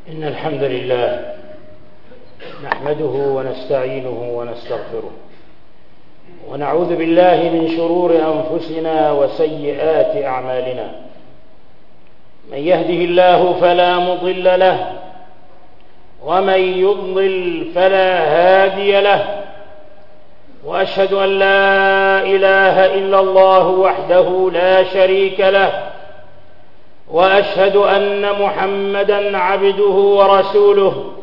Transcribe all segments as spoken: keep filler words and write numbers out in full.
إن الحمد لله نحمده ونستعينه ونستغفره ونعوذ بالله من شرور أنفسنا وسيئات أعمالنا. من يهده الله فلا مضل له ومن يضلل فلا هادي له، وأشهد أن لا إله إلا الله وحده لا شريك له، وأشهد أن محمدًا عبده ورسوله.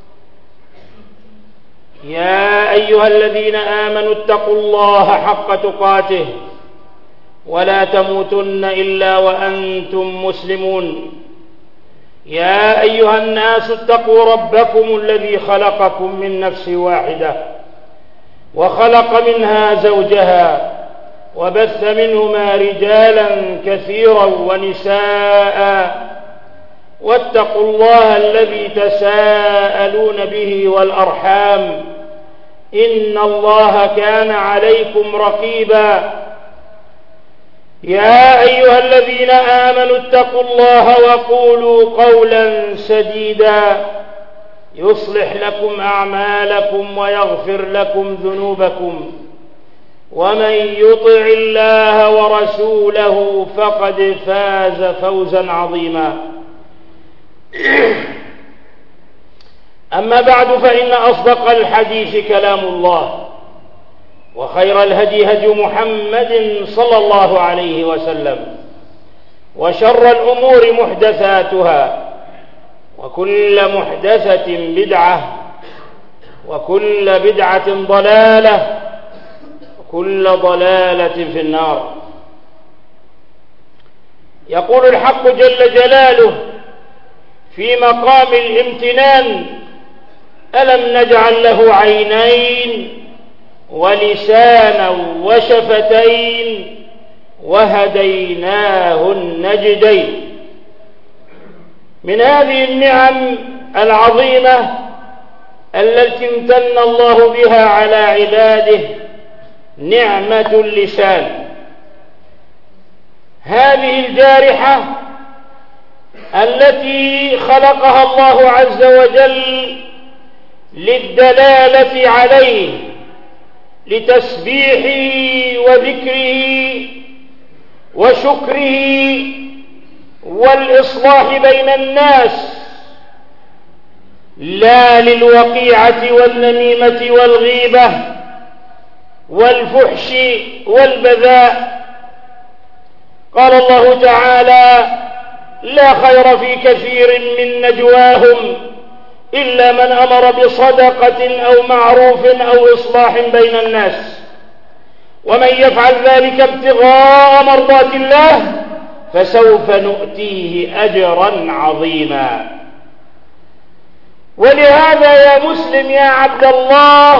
يا أيها الذين آمنوا اتقوا الله حق تقاته ولا تموتن إلا وأنتم مسلمون. يا أيها الناس اتقوا ربكم الذي خلقكم من نفس واحدة وخلق منها زوجها وبث منهما رجالا كثيرا ونساء، واتقوا الله الذي تساءلون به والأرحام إن الله كان عليكم رقيبا. يا أيها الذين آمنوا اتقوا الله وقولوا قولا سديدا يصلح لكم أعمالكم ويغفر لكم ذنوبكم، ومن يطع الله ورسوله فقد فاز فوزا عظيما. أما بعد، فإن أصدق الحديث كلام الله، وخير الهدي هدي محمد صلى الله عليه وسلم، وشر الأمور محدثاتها، وكل محدثة بدعة، وكل بدعة ضلالة، وكل ضلالة في النار. يقول الحق جل جلاله في مقام الامتنان: ألم نجعل له عينين ولسانا وشفتين وهديناه النجدين. من هذه النعم العظيمة التي امتن الله بها على عباده نعمة اللسان، هذه الجارحة التي خلقها الله عز وجل للدلالة عليه، لتسبيحه وذكره وشكره والإصلاح بين الناس، لا للوقيعة والنميمة والغيبة والفحش والبذاء. قال الله تعالى: لا خير في كثير من نجواهم إلا من أمر بصدقة أو معروف أو إصلاح بين الناس، ومن يفعل ذلك ابتغاء مرضات الله فسوف نؤتيه أجرا عظيما. ولهذا يا مسلم يا عبد الله،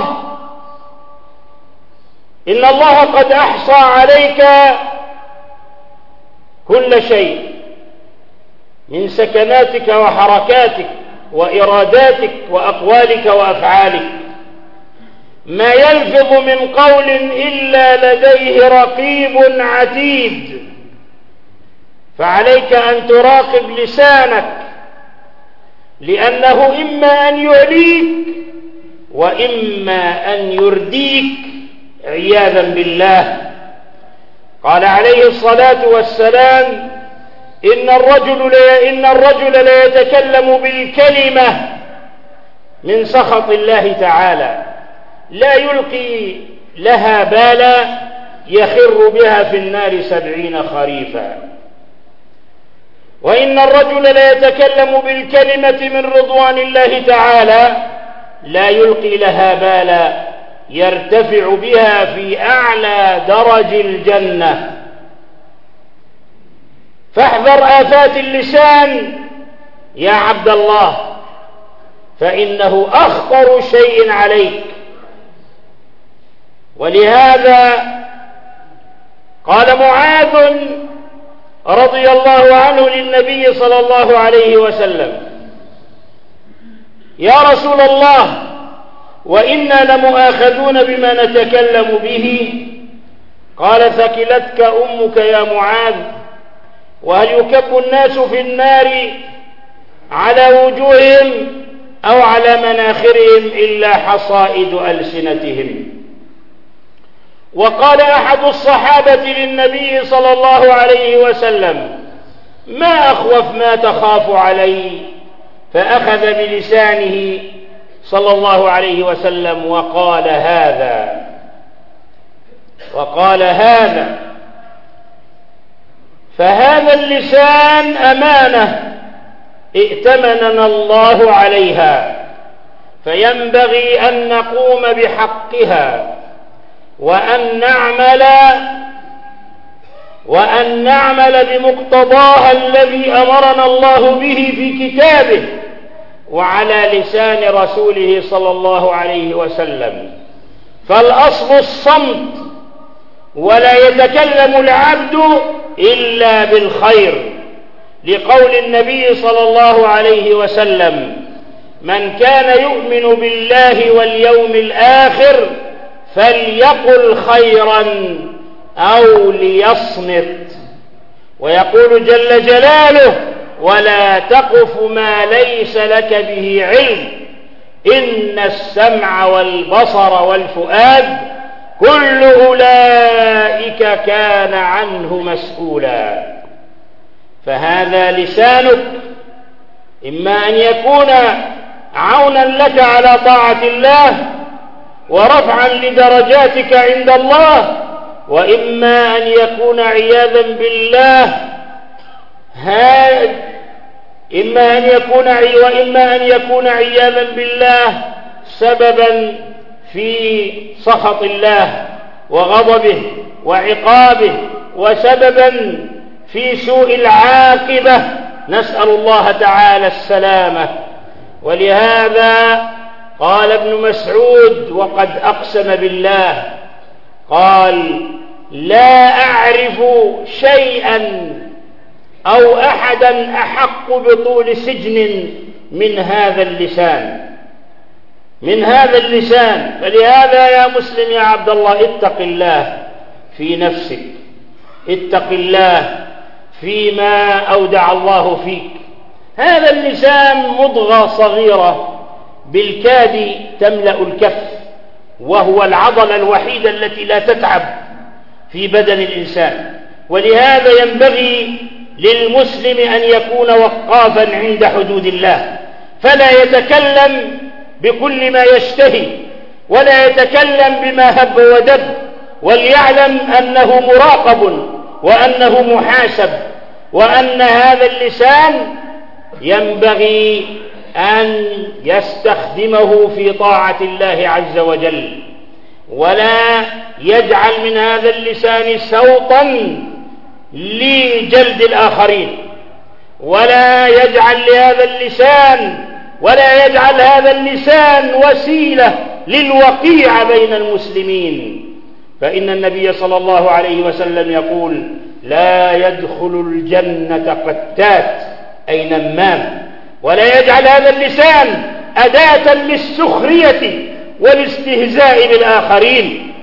إن الله قد أحصى عليك كل شيء من سكناتك وحركاتك وإراداتك وأقوالك وأفعالك، ما يلفظ من قول إلا لديه رقيب عتيد. فعليك أن تراقب لسانك، لأنه إما أن يعليك وإما أن يرديك عياذا بالله. قال عليه الصلاة والسلام: إن الرجل لا إن الرجل لا يتكلم بالكلمة من سخط الله تعالى لا يلقي لها بالا يخر بها في النار سبعين خريفا. وإن الرجل لا يتكلم بالكلمة من رضوان الله تعالى لا يلقي لها بالا يرتفع بها في أعلى درج الجنة. فاحذر آفات اللسان يا عبد الله، فإنه أخطر شيء عليك. ولهذا قال معاذ رضي الله عنه للنبي صلى الله عليه وسلم: يا رسول الله، وإنا لمؤاخذون بما نتكلم به. قال: ثكلتك أمك يا معاذ، وهل يكب الناس في النار على وجوههم أو على مناخرهم إلا حصائد ألسنتهم. وقال أحد الصحابة للنبي صلى الله عليه وسلم: ما أخوف ما تخاف علي؟ فأخذ بلسانه صلى الله عليه وسلم وقال هذا وقال هذا فهذا اللسان أمانة ائتمننا الله عليها، فينبغي أن نقوم بحقها وأن نعمل وأن نعمل بمقتضاها الذي أمرنا الله به في كتابه وعلى لسان رسوله صلى الله عليه وسلم. فالأصل الصمت، ولا يتكلم العبد إلا بالخير، لقول النبي صلى الله عليه وسلم: من كان يؤمن بالله واليوم الآخر فليقل خيرا أو ليصمت. ويقول جل جلاله: ولا تقف ما ليس لك به علم إن السمع والبصر والفؤاد كل أولئك كان عنه مسؤولا. فهذا لسانك إما أن يكون عونا لك على طاعة الله ورفعا لدرجاتك عند الله، وإما أن يكون عياذا بالله هاد إما أن يكون وإما أن يكون عياذا بالله سببا في سخط الله وغضبه وعقابه، وسببا في سوء العاقبة، نسأل الله تعالى السلامة. ولهذا قال ابن مسعود وقد أقسم بالله، قال: لا أعرف شيئا أو أحدا أحق بطول سجن من هذا اللسان من هذا اللسان فلهذا يا مسلم يا عبد الله، اتق الله في نفسك، اتق الله فيما أودع الله فيك. هذا اللسان مضغة صغيرة بالكاد تملأ الكف، وهو العضلة الوحيدة التي لا تتعب في بدن الإنسان. ولهذا ينبغي للمسلم أن يكون وقافا عند حدود الله، فلا يتكلم بكل ما يشتهي ولا يتكلم بما هب ودب، وليعلم أنه مراقب وأنه محاسب، وأن هذا اللسان ينبغي أن يستخدمه في طاعة الله عز وجل، ولا يجعل من هذا اللسان سوطا لجلد الآخرين، ولا يجعل لهذا اللسان ولا يجعل هذا اللسان وسيلة للوقيعة بين المسلمين. فإن النبي صلى الله عليه وسلم يقول: لا يدخل الجنة قتات أي نمام. ولا يجعل هذا اللسان أداة للسخرية والاستهزاء بالآخرين.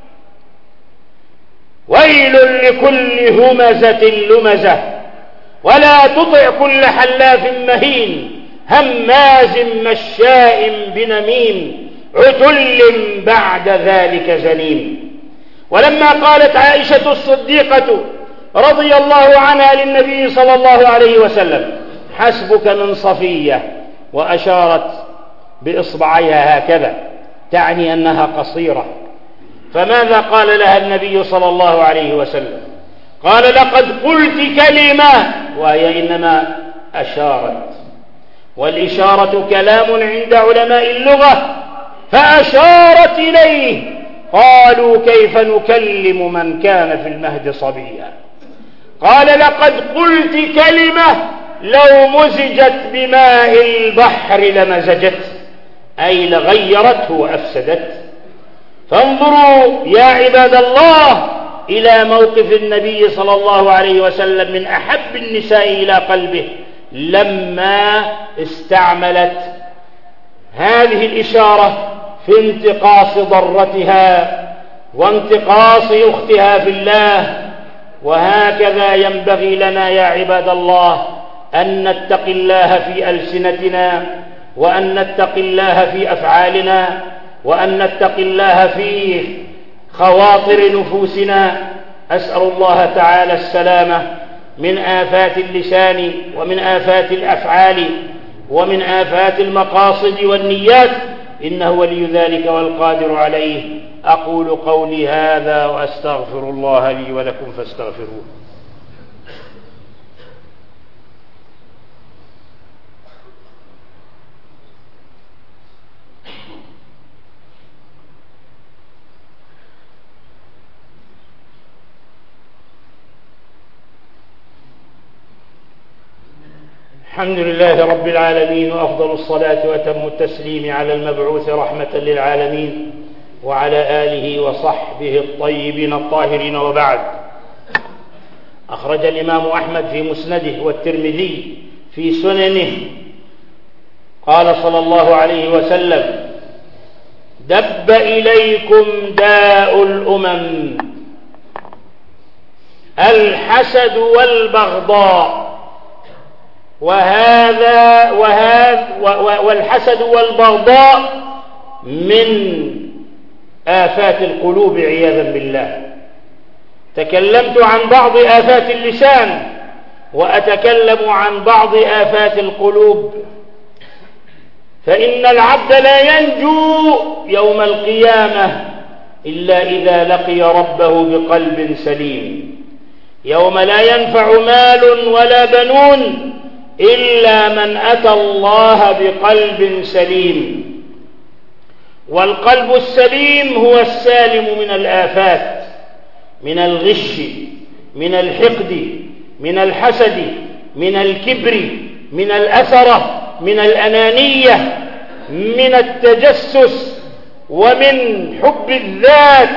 ويل لكل همزة لمزة، ولا تطع كل حلاف مهين هماز مشاء بنميم عتل بعد ذلك زنيم. ولما قالت عائشة الصديقة رضي الله عنها للنبي صلى الله عليه وسلم: حسبك من صفية، وأشارت بإصبعيها هكذا تعني أنها قصيرة، فماذا قال لها النبي صلى الله عليه وسلم؟ قال: لقد قلت كلمة، وهي إنما أشارت، والإشارة كلام عند علماء اللغة، فأشارت إليه. قالوا: كيف نكلم من كان في المهد صبيا؟ قال: لقد قلت كلمة لو مزجت بماء البحر لمزجت، أي لغيرته وأفسدت. فانظروا يا عباد الله إلى موقف النبي صلى الله عليه وسلم من أحب النساء إلى قلبه لما استعملت هذه الإشارة في انتقاص ضرتها وانتقاص أختها في الله. وهكذا ينبغي لنا يا عباد الله أن نتقي الله في ألسنتنا، وأن نتقي الله في أفعالنا، وأن نتقي الله في خواطر نفوسنا. أسأل الله تعالى السلامة من آفات اللسان، ومن آفات الأفعال، ومن آفات المقاصد والنيات، إنه ولي ذلك والقادر عليه. أقول قولي هذا وأستغفر الله لي ولكم فاستغفروه. الحمد لله رب العالمين، وأفضل الصلاة وأتم التسليم على المبعوث رحمة للعالمين وعلى آله وصحبه الطيبين الطاهرين، وبعد. أخرج الإمام أحمد في مسنده والترمذي في سننه قال صلى الله عليه وسلم: دب إليكم داء الأمم الحسد والبغضاء، وهذا وهذا والحسد والبغضاء من آفات القلوب عياذا بالله. تكلمت عن بعض آفات اللسان، وأتكلم عن بعض آفات القلوب، فإن العبد لا ينجو يوم القيامة إلا إذا لقي ربه بقلب سليم، يوم لا ينفع مال ولا بنون إلا من أتى الله بقلب سليم. والقلب السليم هو السالم من الآفات، من الغش، من الحقد، من الحسد، من الكبر، من الأثرة، من الأنانية، من التجسس، ومن حب الذات،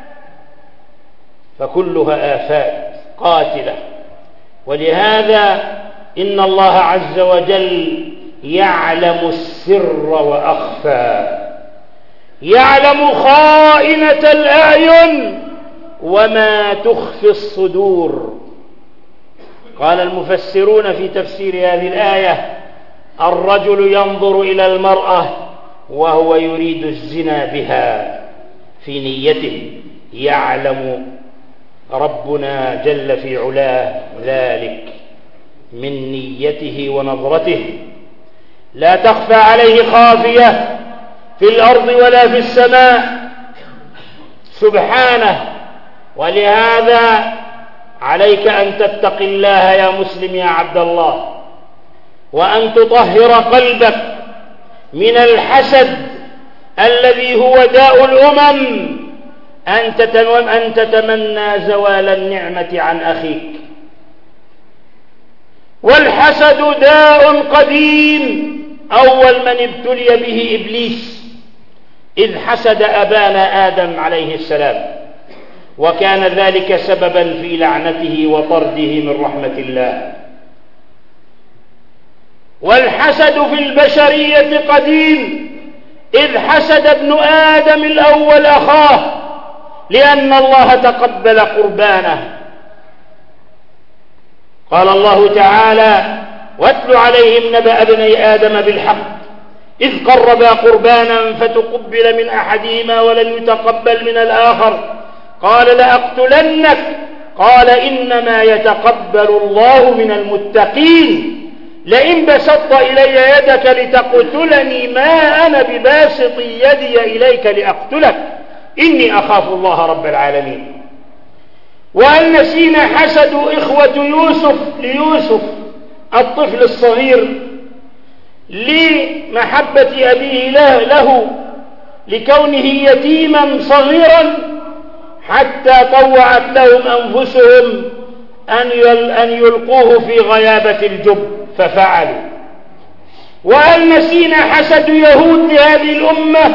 فكلها آفات قاتلة. ولهذا إن الله عز وجل يعلم السر وأخفى، يعلم خائنة الأعين وما تخفي الصدور. قال المفسرون في تفسير هذه الآية: الرجل ينظر إلى المرأة وهو يريد الزنا بها في نيته، يعلم ربنا جل في علاه ذلك من نيته ونظرته، لا تخفى عليه خافية في الأرض ولا في السماء سبحانه. ولهذا عليك أن تتقي الله يا مسلم يا عبد الله، وأن تطهر قلبك من الحسد الذي هو داء الأمم، أن تتمنى زوال النعمة عن أخيك. والحسد داء قديم، أول من ابتلي به إبليس إذ حسد أبانا آدم عليه السلام، وكان ذلك سببا في لعنته وطرده من رحمة الله. والحسد في البشرية قديم، إذ حسد ابن آدم الأول أخاه لأن الله تقبل قربانه. قال الله تعالى: واتل عليهم نبأ ابني آدم بالحق إذ قربا قربانا فتقبل من أحدهما ولم يتقبل من الآخر قال لأقتلنك قال إنما يتقبل الله من المتقين لئن بسطت إلي يدك لتقتلني ما أنا بباسط يدي إليك لأقتلك إني أخاف الله رب العالمين. وهل نسينا حسد إخوة يوسف ليوسف الطفل الصغير لمحبة أبيه له لكونه يتيما صغيرا حتى طوعت لهم أنفسهم أن يلقوه في غيابة الجب ففعلوا. وهل نسينا حسد يهود لهذه الأمة؟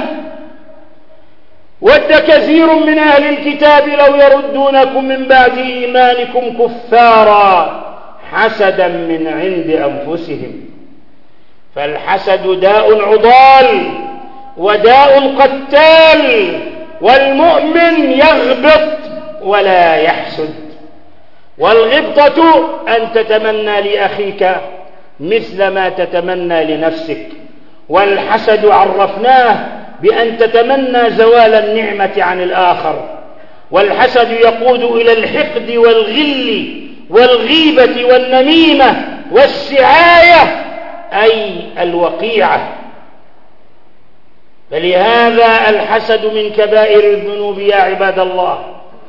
ود كثير من أهل الكتاب لو يردونكم من بعد إيمانكم كفارا حسدا من عند أنفسهم. فالحسد داء عضال وداء قتال، والمؤمن يغبط ولا يحسد. والغبطة أن تتمنى لأخيك مثل ما تتمنى لنفسك. والحسد عرفناه بأن تتمنى زوال النعمة عن الآخر، والحسد يقود إلى الحقد والغل والغيبة والنميمة والسعاية، أي الوقيعة. فلهذا الحسد من كبائر الذنوب يا عباد الله.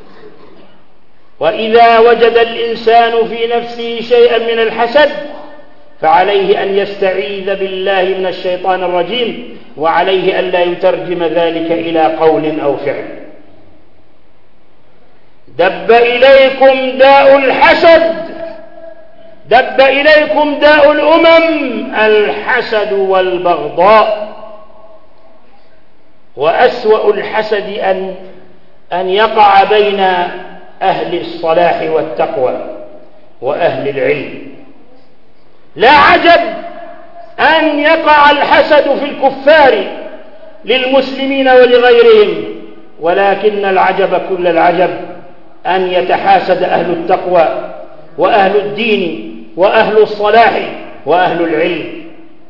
وإذا وجد الإنسان في نفسه شيئا من الحسد فعليه أن يستعيذ بالله من الشيطان الرجيم، وعليه أن لا يترجم ذلك إلى قول أو فعل. دب إليكم داء الحسد، دب إليكم داء الأمم، الحسد والبغضاء. وأسوأ الحسد أن أن يقع بين أهل الصلاح والتقوى وأهل العلم. لا عجب أن يقع الحسد في الكفار للمسلمين ولغيرهم، ولكن العجب كل العجب أن يتحاسد أهل التقوى وأهل الدين وأهل الصلاح وأهل العلم.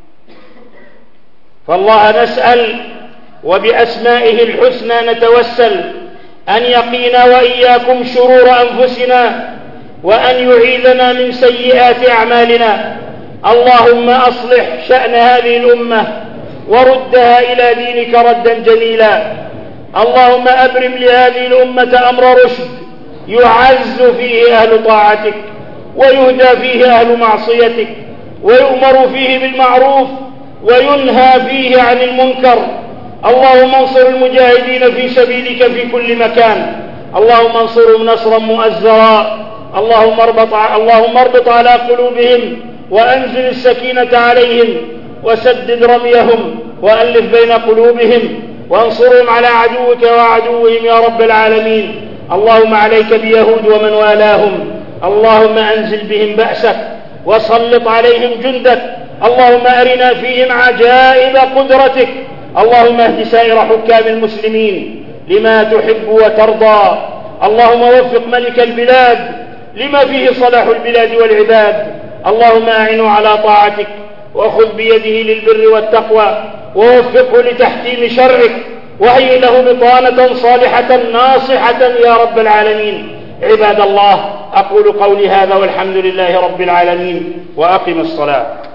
فالله نسأل وبأسمائه الحسنى نتوسل أن يقينا وإياكم شرور أنفسنا، وأن يعيذنا من سيئات أعمالنا. اللهم أصلح شأن هذه الأمة وردها إلى دينك ردا جميلا. اللهم أبرم لهذه الأمة أمر رشد يعز فيه أهل طاعتك، ويهدى فيه أهل معصيتك، ويؤمر فيه بالمعروف وينهى فيه عن المنكر. اللهم انصر المجاهدين في سبيلك في كل مكان، اللهم انصرهم نصرا مؤزرا. اللهم اربط اللهم اربط على قلوبهم وأنزل السكينة عليهم، وسدد رميهم، وألف بين قلوبهم، وانصرهم على عدوك وعدوهم يا رب العالمين. اللهم عليك بيهود ومن والاهم، اللهم أنزل بهم بأسك وسلط عليهم جندك. اللهم أرنا فيهم عجائب قدرتك. اللهم اهد سائر حكام المسلمين لما تحب وترضى. اللهم وفق ملك البلاد لما فيه صلاح البلاد والعباد. اللهم أعنه على طاعتك، وخذ بيده للبر والتقوى، ووفقه لتحكيم شرعك، وهيئ له بطانة صالحة ناصحة يا رب العالمين. عباد الله، أقول قولي هذا والحمد لله رب العالمين، وأقم الصلاة.